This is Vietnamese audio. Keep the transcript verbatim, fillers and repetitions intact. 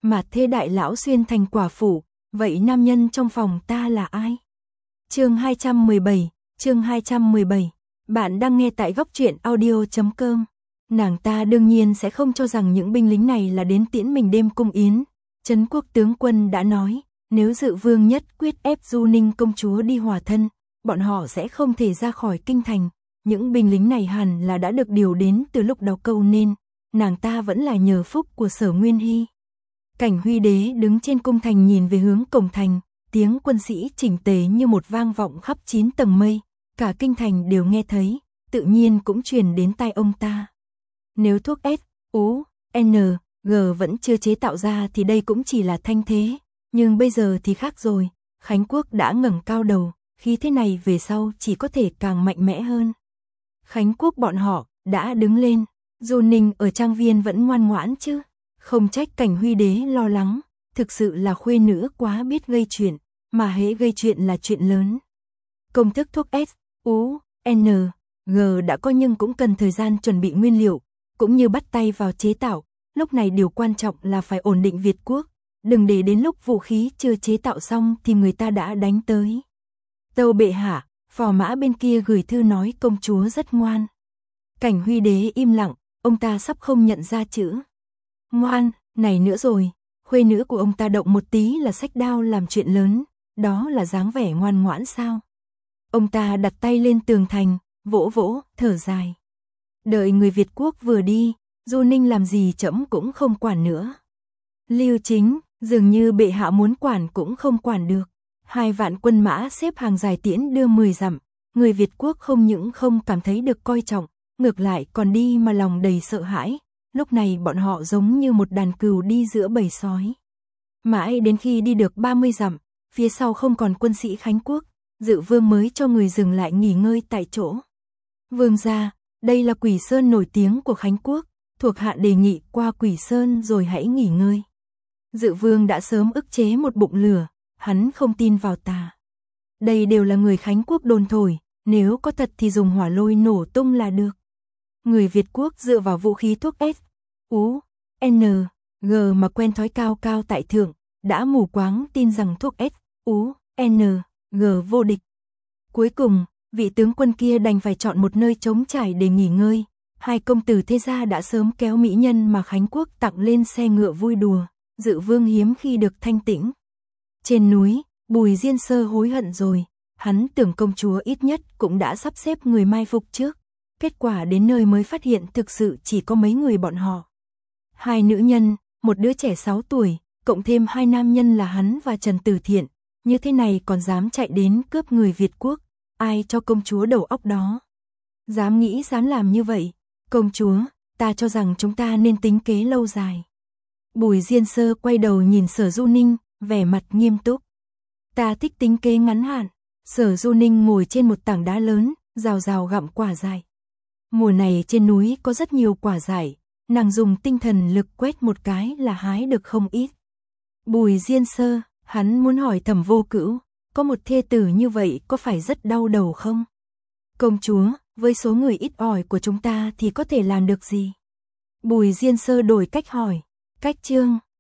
Mà thế đại lão xuyên thành quả phụ, vậy nam nhân trong phòng ta là ai? Chương hai trăm mười bảy, chương hai trăm mười bảy. Bạn đang nghe tại góc truyện audio chấm com. Nàng ta đương nhiên sẽ không cho rằng những binh lính này là đến tiễn mình đêm cung yến. Trấn Quốc tướng quân đã nói, nếu Dự Vương nhất quyết ép Du Ninh công chúa đi hòa thân, bọn họ sẽ không thể ra khỏi kinh thành. Những binh lính này hẳn là đã được điều đến từ lúc đào câu nên nàng ta vẫn là nhờ phúc của Sở Nguyên Hy. Cảnh Huy Đế đứng trên cung thành nhìn về hướng cổng thành, tiếng quân sĩ chỉnh tề như một vang vọng khắp chín tầng mây, cả kinh thành đều nghe thấy, tự nhiên cũng truyền đến tai ông ta. Nếu thuốc S, U, N, G vẫn chưa chế tạo ra thì đây cũng chỉ là thanh thế, nhưng bây giờ thì khác rồi, Khánh Quốc đã ngẩng cao đầu, khí thế này về sau chỉ có thể càng mạnh mẽ hơn. Khánh Quốc bọn họ đã đứng lên, Du Ninh ở trang viên vẫn ngoan ngoãn chứ, không trách Cảnh Huy Đế lo lắng, thực sự là khuê nữ quá biết gây chuyện, mà hễ gây chuyện là chuyện lớn. Công thức thuốc S, U, N, G đã có nhưng cũng cần thời gian chuẩn bị nguyên liệu, cũng như bắt tay vào chế tạo, lúc này điều quan trọng là phải ổn định Việt Quốc, đừng để đến lúc vũ khí chưa chế tạo xong thì người ta đã đánh tới. Tâu bệ hạ, phò mã bên kia gửi thư nói công chúa rất ngoan. Cảnh Huy Đế im lặng, ông ta sắp không nhận ra chữ ngoan này nữa rồi, khuê nữ của ông ta động một tí là xách đao làm chuyện lớn, đó là dáng vẻ ngoan ngoãn sao? Ông ta đặt tay lên tường thành, vỗ vỗ, thở dài. Đợi người Việt Quốc vừa đi, Du Ninh làm gì trẫm cũng không quản nữa. Lưu Chính, dường như bệ hạ muốn quản cũng không quản được. Hai vạn quân mã xếp hàng dài tiễn đưa mười dặm, người Việt Quốc không những không cảm thấy được coi trọng, ngược lại còn đi mà lòng đầy sợ hãi. Lúc này bọn họ giống như một đàn cừu đi giữa bầy sói. Mãi đến khi đi được ba mươi dặm, phía sau không còn quân sĩ Khánh Quốc, Dự Vương mới cho người dừng lại nghỉ ngơi tại chỗ. Vương gia, đây là Quỷ Sơn nổi tiếng của Khánh Quốc, thuộc hạ đề nghị qua Quỷ Sơn rồi hãy nghỉ ngơi. Dự Vương đã sớm ức chế một bụng lửa, hắn không tin vào tà. Đây đều là người Khánh Quốc đồn thổi, nếu có thật thì dùng hỏa lôi nổ tung là được. Người Việt Quốc dựa vào vũ khí thuốc S, U, N, G mà quen thói cao cao tại thượng, đã mù quáng tin rằng thuốc S, U, N, G vô địch. Cuối cùng, vị tướng quân kia đành phải chọn một nơi trống trải để nghỉ ngơi. Hai công tử thế gia đã sớm kéo mỹ nhân mà Khánh Quốc tặng lên xe ngựa vui đùa, Dự Vương hiếm khi được thanh tĩnh. Trên núi, Bùi Diên Sơ hối hận rồi, hắn tưởng công chúa ít nhất cũng đã sắp xếp người mai phục trước. Kết quả đến nơi mới phát hiện thực sự chỉ có mấy người bọn họ. Hai nữ nhân, một đứa trẻ sáu tuổi, cộng thêm hai nam nhân là hắn và Trần Tử Thiện, như thế này còn dám chạy đến cướp người Việt Quốc, ai cho công chúa đầu óc đó. Dám nghĩ dám làm như vậy, công chúa, ta cho rằng chúng ta nên tính kế lâu dài. Bùi Diên Sơ quay đầu nhìn Sở Du Ninh, vẻ mặt nghiêm túc. Ta thích tính kế ngắn hạn. Sở Du Ninh ngồi trên một tảng đá lớn, rào rào gặm quả dại. Mùa này trên núi có rất nhiều quả dại, nàng dùng tinh thần lực quét một cái là hái được không ít. Bùi Diên Sơ, hắn muốn hỏi Thẩm Vô Cữu, có một thê tử như vậy có phải rất đau đầu không? Công chúa, với số người ít ỏi của chúng ta thì có thể làm được gì? Bùi Diên Sơ đổi cách hỏi, cách chương,